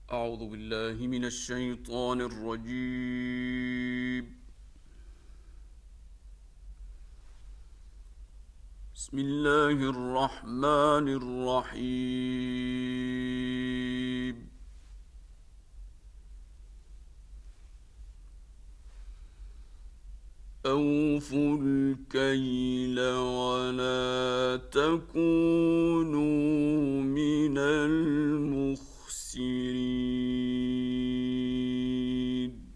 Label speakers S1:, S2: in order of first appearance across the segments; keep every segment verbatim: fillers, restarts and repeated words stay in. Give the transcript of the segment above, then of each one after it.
S1: أعوذ بالله من الشيطان الرجيم. بسم الله الرحمن الرحيم. أوفوا الكيل ولا تكونوا من المخسرين.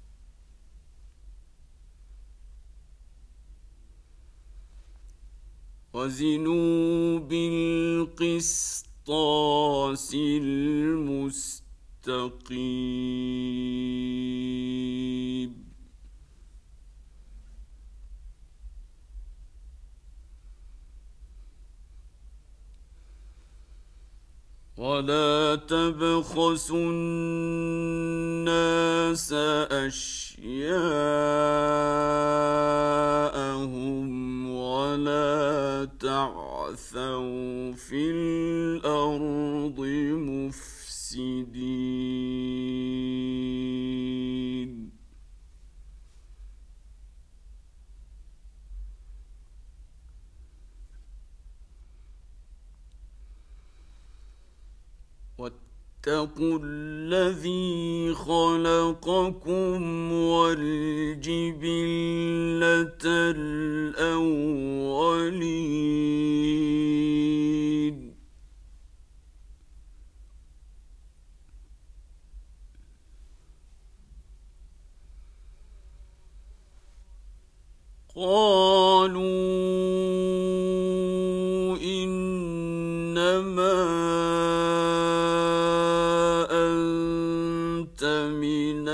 S1: وزنوا بالقسطاس المستقيم. ولا تبخسوا الناس أشياءهم ولا تعثوا في الأرض مفسدين. واتقوا الذي خلقكم والجبلة الأولين. قالوا إنما أنت من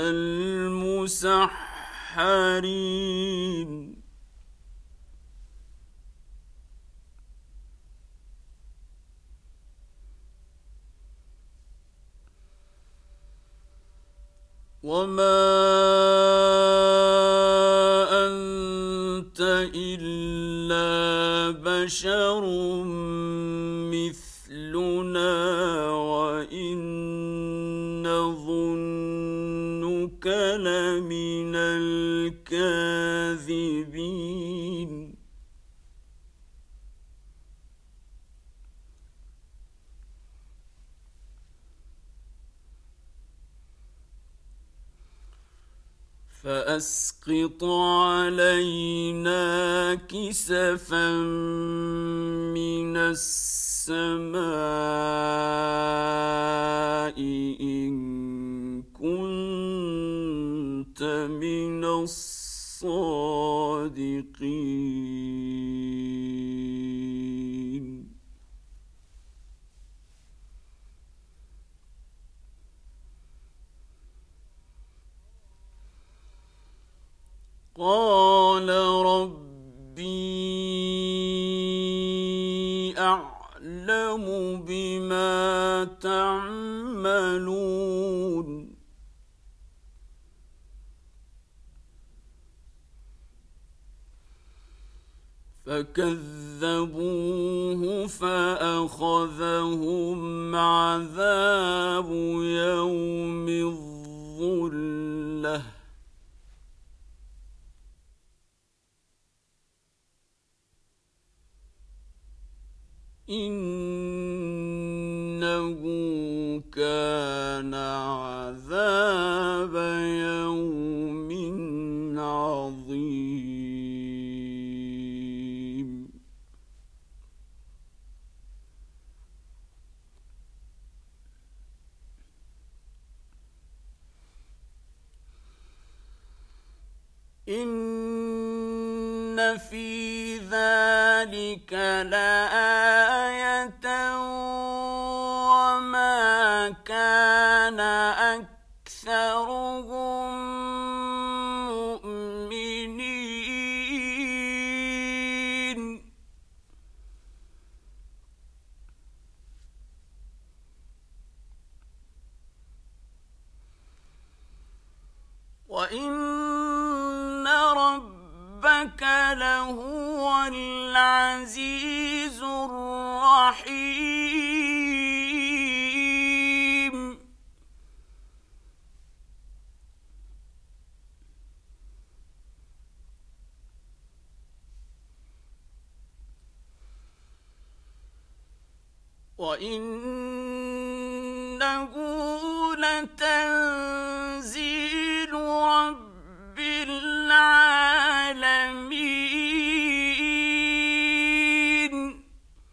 S1: المسحرين. وما أنت إلا بشر مثلنا وإن نظنك لمن الكاذبين. فأسقط علينا كسفا من السماء إن كنت من الصادقين. قال ربي أعلم بما تعملون. فكذبوه فأخذهم عذاب يوم الظلة. إنه كان عذاب يوم عظيم. إن في ذلك لآية وما كان أكثرهم مؤمنين. وإن ربك لهو العزيز الرحيم. وإنه لتنزيل رب العالمين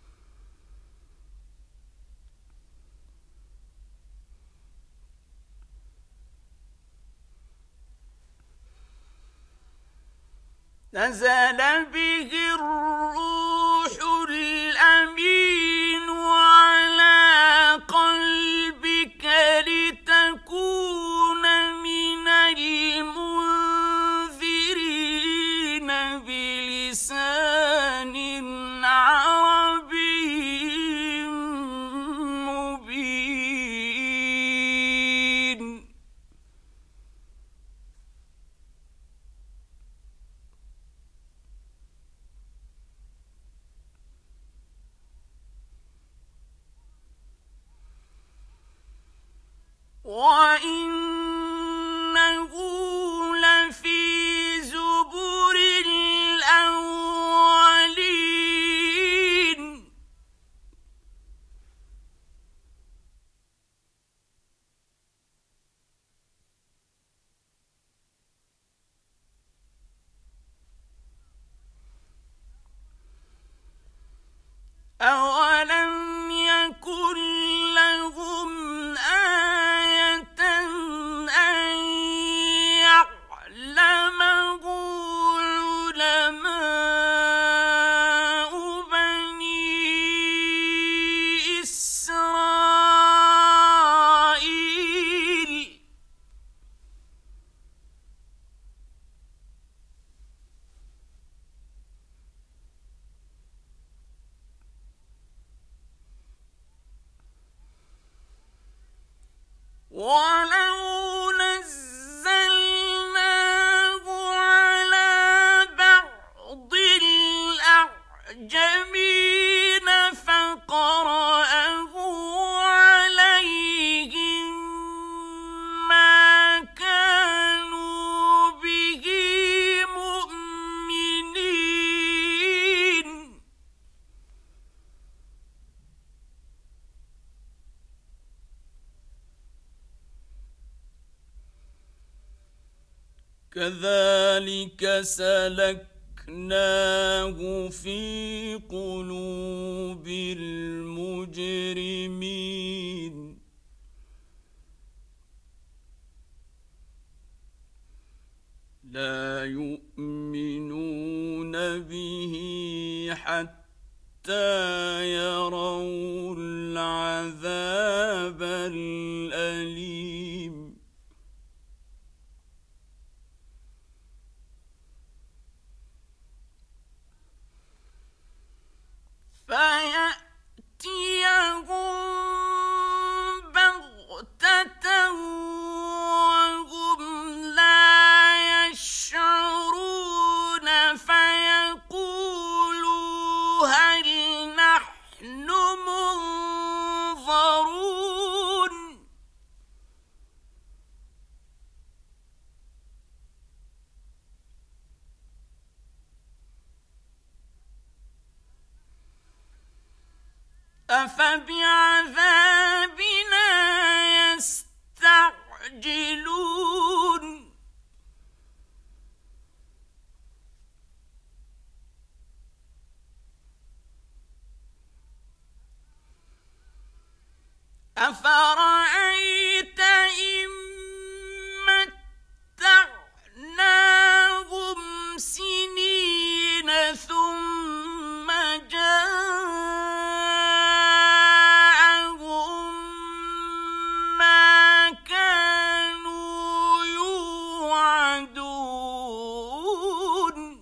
S1: نزل به الروح الأمين على قلبك لتكون من المنذرين بلسان عربي مبين وإنه لفي زبر الأولين أولم يكن لهم آية أن يعلمه علماء بني إسرائيل ولو نزلناه على بعض الأعجمين فقرأه عليهم ما كانوا به مؤمنين كذلك سلكناه في قلوب المجرمين لا يؤمنون به حتى يروا العذاب الأليم فيأتيهم بغتة وهم لا يشعرون فيقولوا هل نحن منظرون أفبعذابنا يستعجلون أفرأيت إن متعناهم سنين ثم جاءهم ما كانوا يوعدون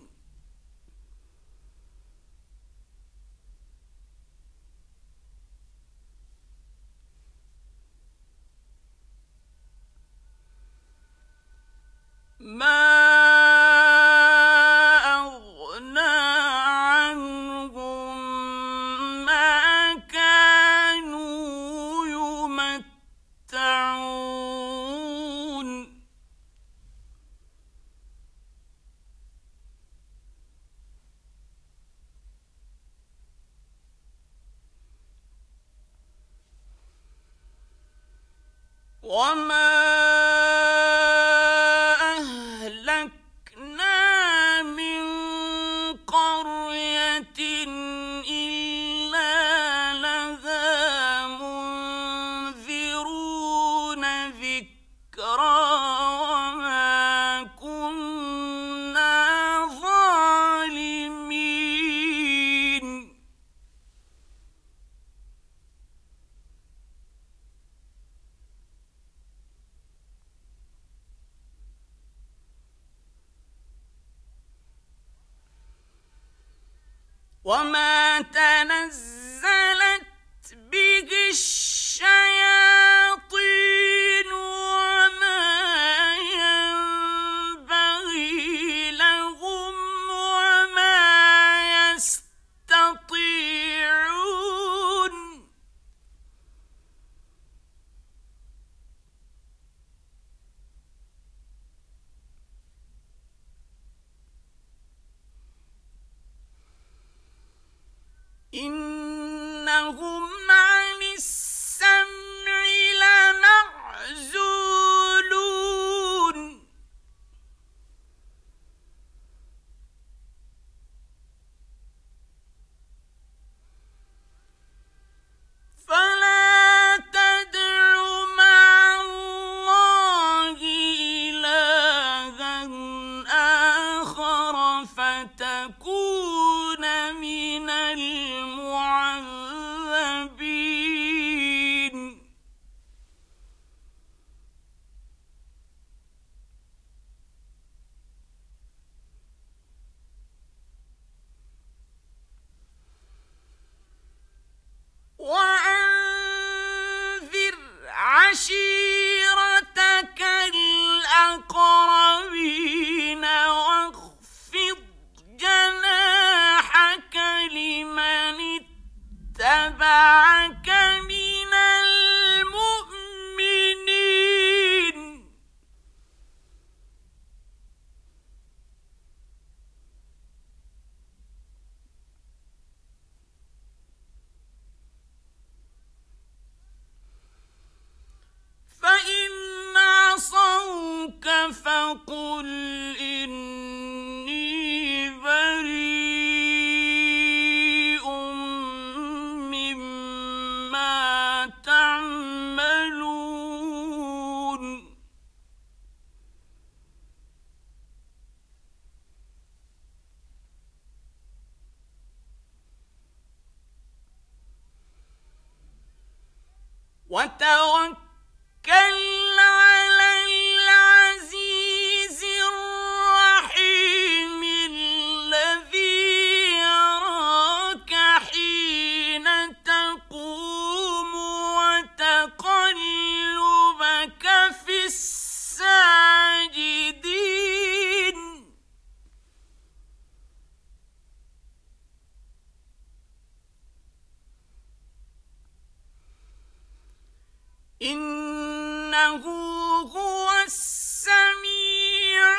S1: وما أهلكنا من قرية إلا لها منذرون ذكرى وما كنا ظالمين وما تنزلت به الشياطين وما ينبغي لهم وما يستطيعون إنهم عن السمع لمعزولون فلا تدع مع الله إلها آخر فتكون من المعذبين وأنذر عشيرتك الأقربين واخفض جناحك لمن اتبعك من المؤمنين فإن عصوك فقل إني بريء مما تعملون وتوكل على العزيز الرحيم الذي يراك حين تقوم وتقلبك في الساجدين إنه هو السميع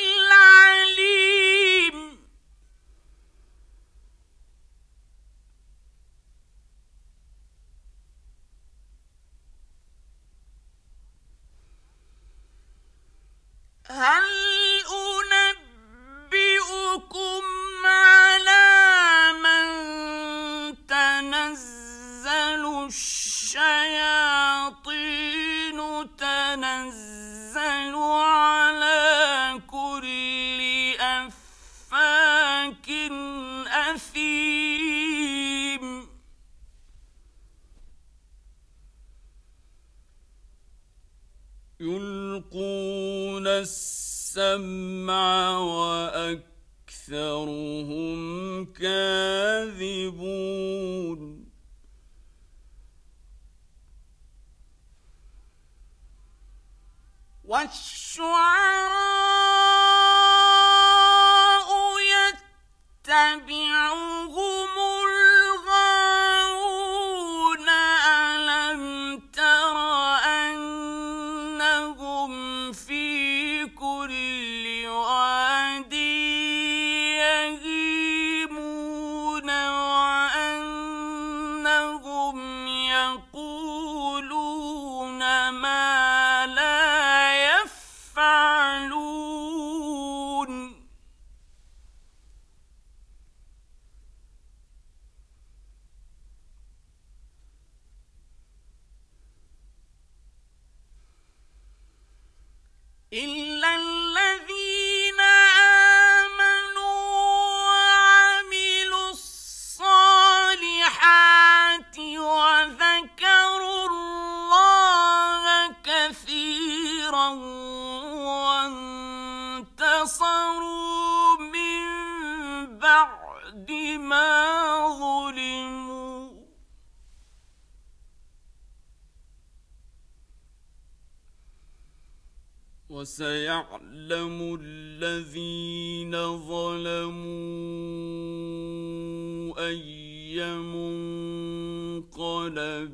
S1: العليم هل أنبئكم على من تنزل الشياطين تنزل على كل أفاك أثيم يلقون السمع وأكثرهم كاذبون والشعراء يتبعهم الغاوون ألم تر أنهم في كل واد يهيمون وأنهم يقولون ما إلا الذين آمنوا وعملوا الصالحات وذكروا الله كثيرا وانتصروا من بعد ما ظلموا وسيعلم الذين ظلموا أي منقلب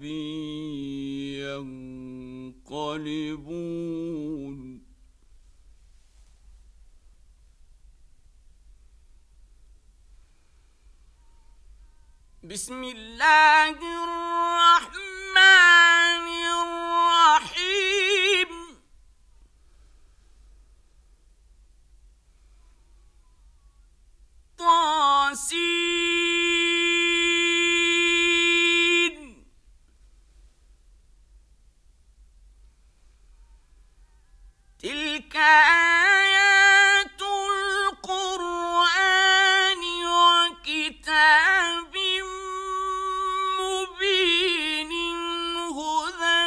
S1: ينقلبون. بسم الله الرحمن الرحيم. طاسين تلك آيات القرآن وكتاب مبين هدى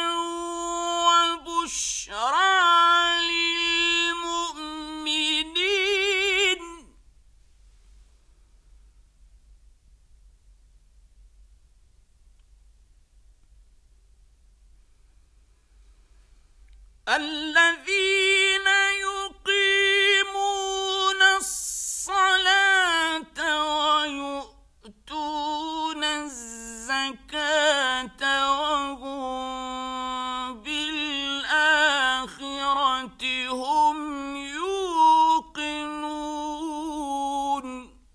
S1: وبشرى للمؤمنين. الذين يقيمون الصلاة ويؤتون الزكاة وهم بالآخرة هم يوقنون.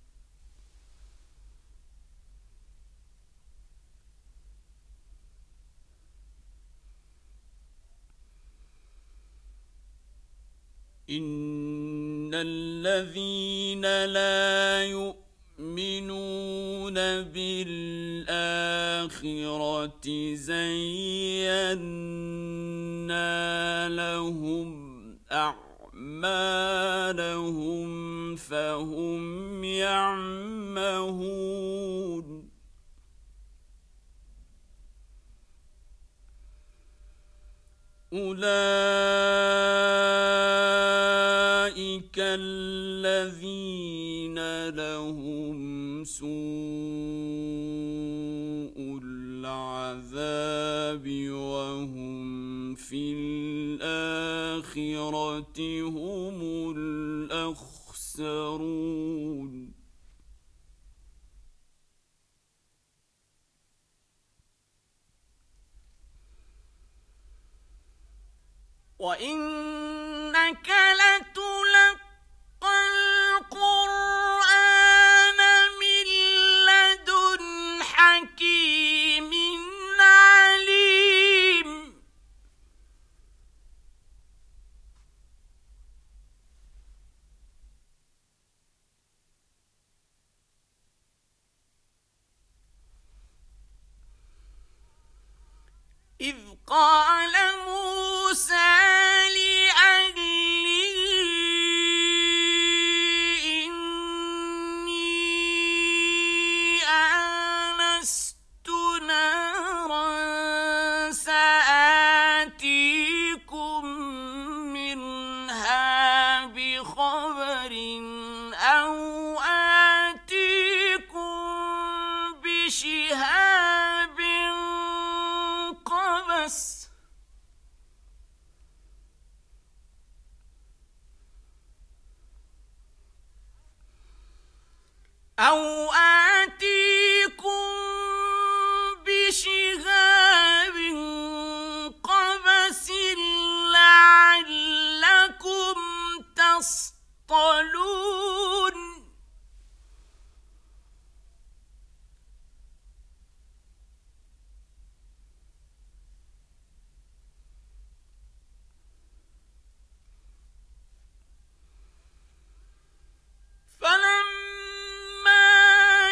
S1: إن الذين لا يؤمنون بالآخرة زينا لهم أعمالهم فهم يعمهون. أولئك الذين لهم سوء العذاب وهم في الآخرة هم الأخسرون. وإنك لتلقى القرآن من لدن حكيم عليم. إذ قال موسى شهاب قبس أو آتيكم بشهاب قبس لعلكم تصطلون. فلما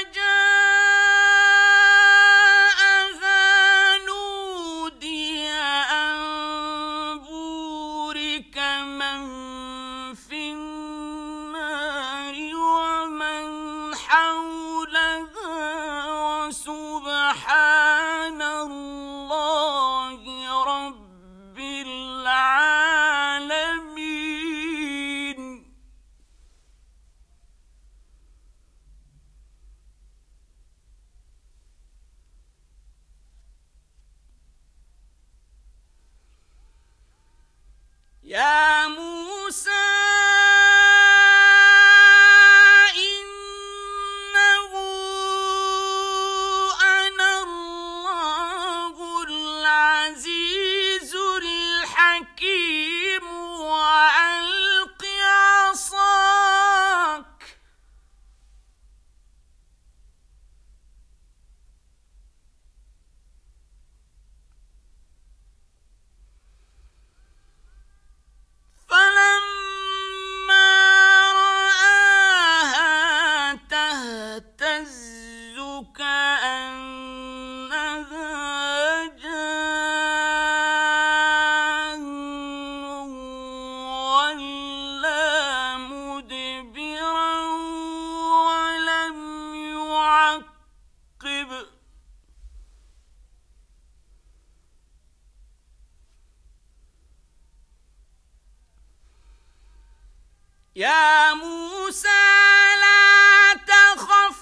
S1: يا موسى لا تخف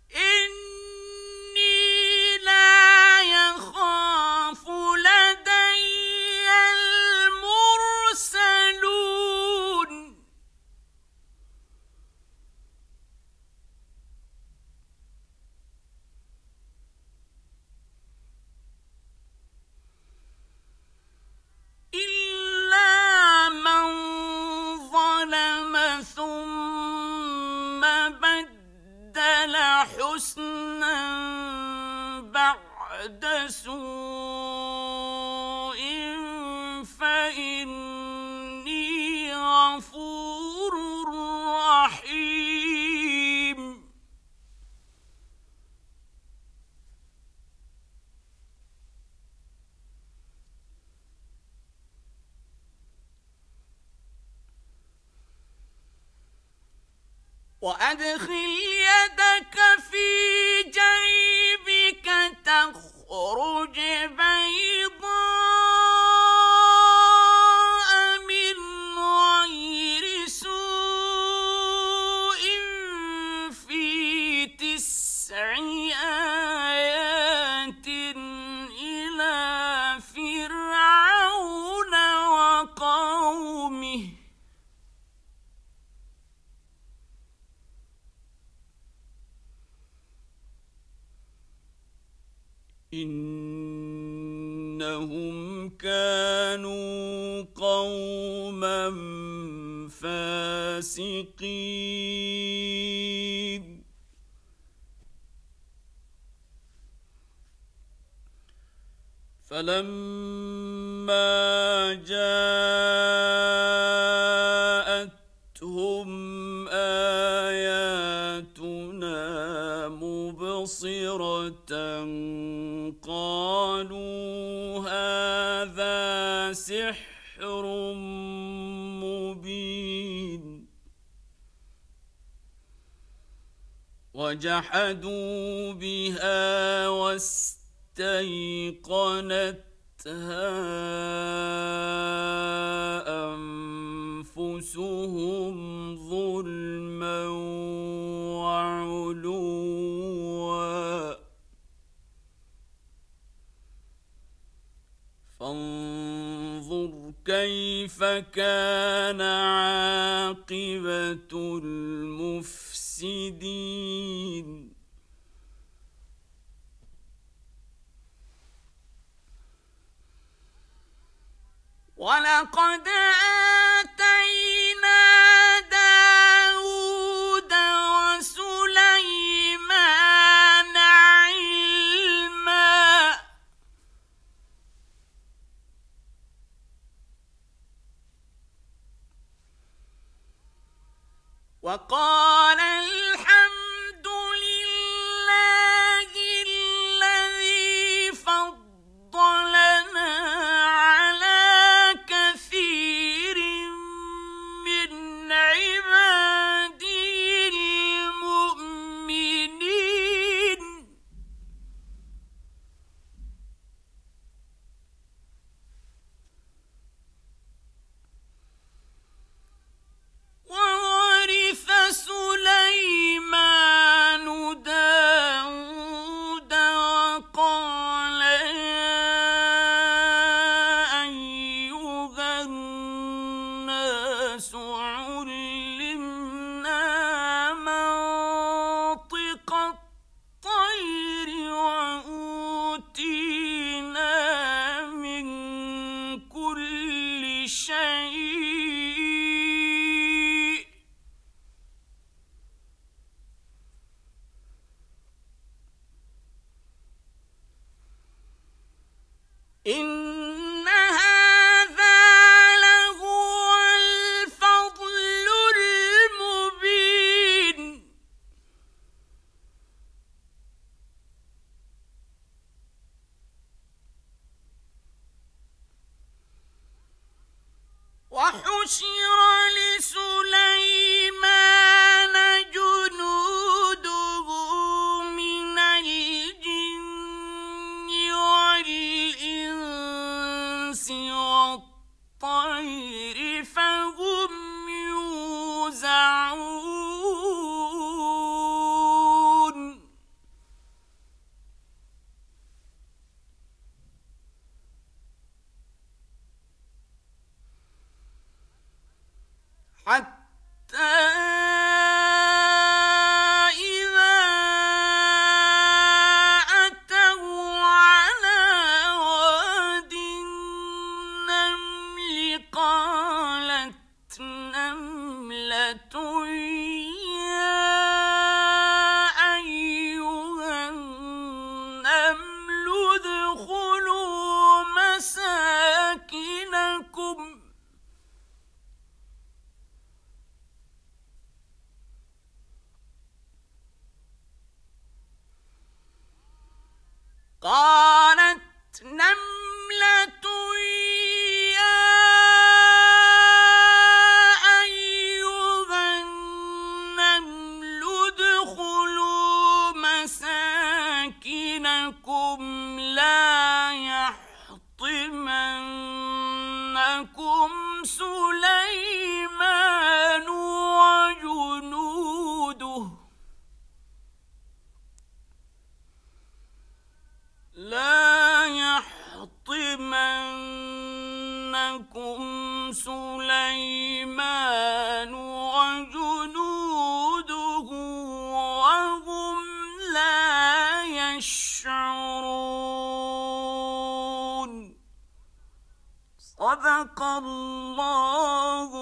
S1: إني لا يخاف لدي المرسلون إلا من ظلم ثم بدل حسنا بعد سوء فإني غفور رحيم وأدخل يدك في جيبك تخرج بيضاء من غير سوء في تسع آيات إلى فرعون وقومه إنهم كانوا قوما فاسقين فلما جاءتهم آياتنا مبصرة قالوا هذا سحر مبين وجحدوا بها واستيقنتها أنفسهم ظلما وعلوا فانظر كيف كان عاقبة المفسدين ولقد آتينا داود وسليمان علما وقال الحمد لله الذي فضلنا على كثير من عباده المؤمنين وورث سليمان داود وقال يا أيها الناس علمنا منطق الطير وأوتينا من كل شيء إن هذا لهو الفضل المبين وحشر لسليمان جنوده من الجن والإنس والطير فهم يوزعون حتى إذا أتوا على واد النمل قالت نملة يا أيها النمل ادخلوا مساكنكم قالت نملة يا أيها النمل ادخلوا مساكنكم لا يحطمنكم سليمان وجنوده لا يحطمنكم سليمان وجنوده وهم لا يشعرون. صدق الله